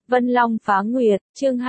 Vân Long Phá Nguyệt, chương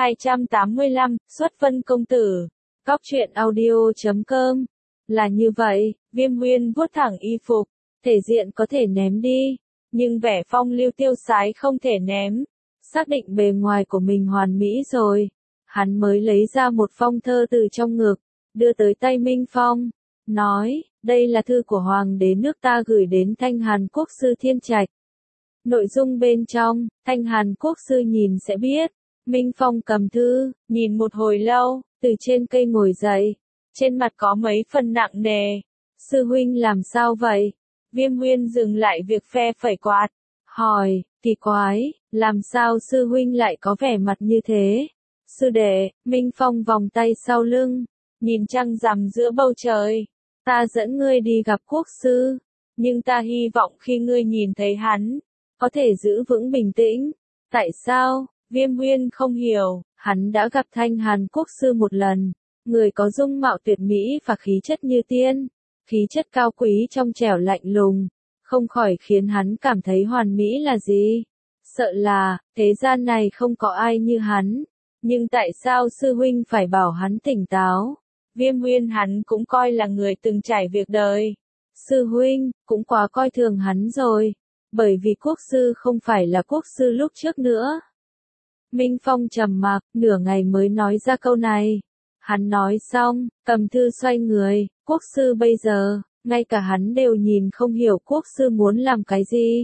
285, xuất Vân Công Tử. Cóc truyện audio.com. Là như vậy, Viêm Nguyên vuốt thẳng y phục, thể diện có thể ném đi, nhưng vẻ phong lưu tiêu sái không thể ném. Xác định bề ngoài của mình hoàn mỹ rồi, hắn mới lấy ra một phong thơ từ trong ngực, đưa tới tay Minh Phong, nói, đây là thư của Hoàng đế nước ta gửi đến Thanh Hàn Quốc sư Thiên Trạch. Nội dung bên trong, Thanh Hàn Quốc sư nhìn sẽ biết. Minh Phong cầm thư, nhìn một hồi lâu, từ trên cây ngồi dậy, trên mặt có mấy phần nặng nề. Sư huynh làm sao vậy? Viêm Nguyên dừng lại việc phe phẩy quạt, hỏi, kỳ quái, làm sao sư huynh lại có vẻ mặt như thế? Sư đệ, Minh Phong vòng tay sau lưng, nhìn trăng rằm giữa bầu trời. Ta dẫn ngươi đi gặp quốc sư, nhưng ta hy vọng khi ngươi nhìn thấy hắn, có thể giữ vững bình tĩnh. Tại sao? Viêm Nguyên không hiểu, hắn đã gặp Thanh Hàn Quốc sư một lần, người có dung mạo tuyệt mỹ và khí chất như tiên, khí chất cao quý trong trẻo lạnh lùng, không khỏi khiến hắn cảm thấy hoàn mỹ là gì? Sợ là, thế gian này không có ai như hắn, nhưng tại sao sư huynh phải bảo hắn tỉnh táo? Viêm Nguyên hắn cũng coi là người từng trải việc đời. Sư huynh, cũng quá coi thường hắn rồi, bởi vì quốc sư không phải là quốc sư lúc trước nữa. Minh Phong trầm mặc, nửa ngày mới nói ra câu này. Hắn nói xong, cầm thư xoay người, quốc sư bây giờ, ngay cả hắn đều nhìn không hiểu quốc sư muốn làm cái gì.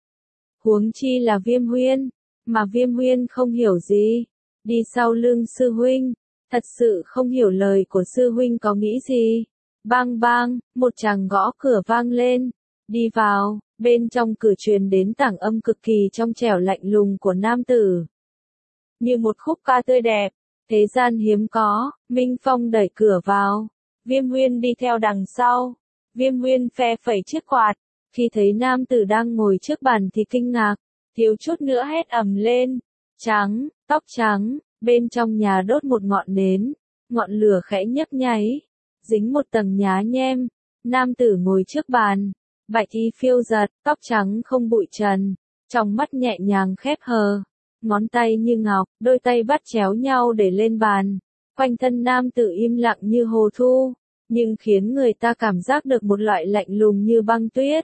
Huống chi là Viêm Huyên, mà Viêm Huyên không hiểu gì. Đi sau lưng sư huynh, thật sự không hiểu lời của sư huynh có nghĩ gì. Bang bang, một tràng gõ cửa vang lên. Đi vào, bên trong cửa truyền đến tảng âm cực kỳ trong trẻo lạnh lùng của nam tử. Như một khúc ca tươi đẹp, thế gian hiếm có. Minh Phong đẩy cửa vào, Viêm Nguyên đi theo đằng sau. Viêm Nguyên phe phẩy chiếc quạt, khi thấy nam tử đang ngồi trước bàn thì kinh ngạc, thiếu chút nữa hét ầm lên. Trắng, tóc trắng, bên trong nhà đốt một ngọn nến, ngọn lửa khẽ nhấp nháy, dính một tầng nhá nhem. Nam tử ngồi trước bàn, bạch y phiêu giật, tóc trắng không bụi trần, trong mắt nhẹ nhàng khép hờ, ngón tay như ngọc, đôi tay bắt chéo nhau để lên bàn. Quanh thân nam tử im lặng như hồ thu, nhưng khiến người ta cảm giác được một loại lạnh lùng như băng tuyết.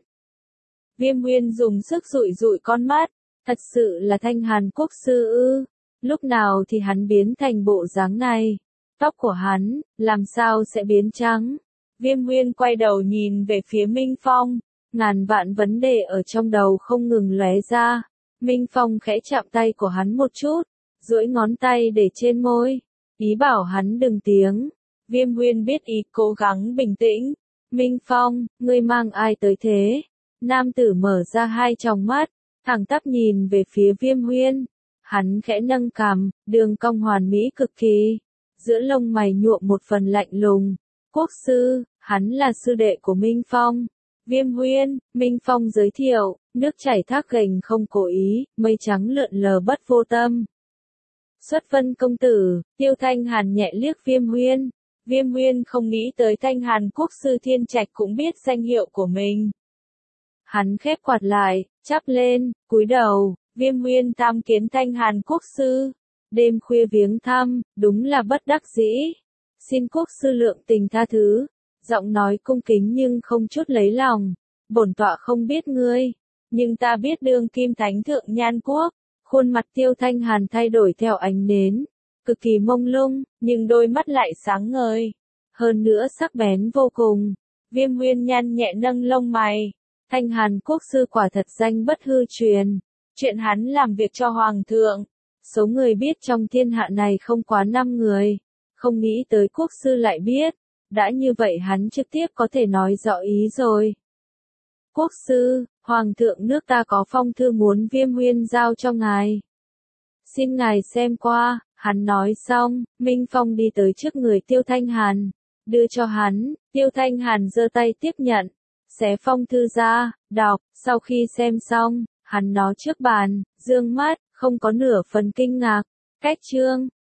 Viêm Nguyên dùng sức dụi dụi con mắt, thật sự là Thanh Hàn Quốc sư ư? Lúc nào thì hắn biến thành bộ dáng này? Tóc của hắn, làm sao sẽ biến trắng? Viêm Nguyên quay đầu nhìn về phía Minh Phong, ngàn vạn vấn đề ở trong đầu không ngừng lóe ra. Minh Phong khẽ chạm tay của hắn một chút, duỗi ngón tay để trên môi, ý bảo hắn đừng tiếng. Viêm Nguyên biết ý, cố gắng bình tĩnh. Minh Phong, ngươi mang ai tới thế? Nam tử mở ra hai tròng mắt, thẳng tắp nhìn về phía Viêm Nguyên. Hắn khẽ nâng cằm, đường cong hoàn mỹ cực kỳ, giữa lông mày nhuộm một phần lạnh lùng. Quốc sư, hắn là sư đệ của Minh Phong. Viêm Nguyên, Minh Phong giới thiệu, nước chảy thác gành không cố ý, mây trắng lượn lờ bất vô tâm. Xuất Vân Công Tử, Tiêu Thanh Hàn nhẹ liếc Viêm Nguyên. Viêm Nguyên không nghĩ tới Thanh Hàn Quốc sư Thiên Trạch cũng biết danh hiệu của mình. Hắn khép quạt lại, chắp lên, cúi đầu. Viêm Nguyên tham kiến Thanh Hàn Quốc sư. Đêm khuya viếng thăm, đúng là bất đắc dĩ. Xin quốc sư lượng tình tha thứ. Giọng nói cung kính nhưng không chút lấy lòng. Bổn tọa không biết ngươi, nhưng ta biết đương kim thánh thượng Nhan Quốc. Khuôn mặt Tiêu Thanh Hàn thay đổi theo ánh nến, cực kỳ mông lung, nhưng đôi mắt lại sáng ngời. Hơn nữa sắc bén vô cùng. Viêm Nguyên nhăn nhẹ nâng lông mày. Thanh Hàn Quốc sư quả thật danh bất hư truyền. Chuyện hắn làm việc cho Hoàng thượng, số người biết trong thiên hạ này không quá 5 người. Không nghĩ tới quốc sư lại biết. Đã như vậy hắn trực tiếp có thể nói rõ ý rồi. Quốc sư, Hoàng thượng nước ta có phong thư muốn Viêm Nguyên giao cho ngài. Xin ngài xem qua. Hắn nói xong, Minh Phong đi tới trước người Tiêu Thanh Hàn, đưa cho hắn. Tiêu Thanh Hàn giơ tay tiếp nhận, xé phong thư ra, đọc. Sau khi xem xong, hắn nó trước bàn, dương mắt, không có nửa phần kinh ngạc. Cách chương,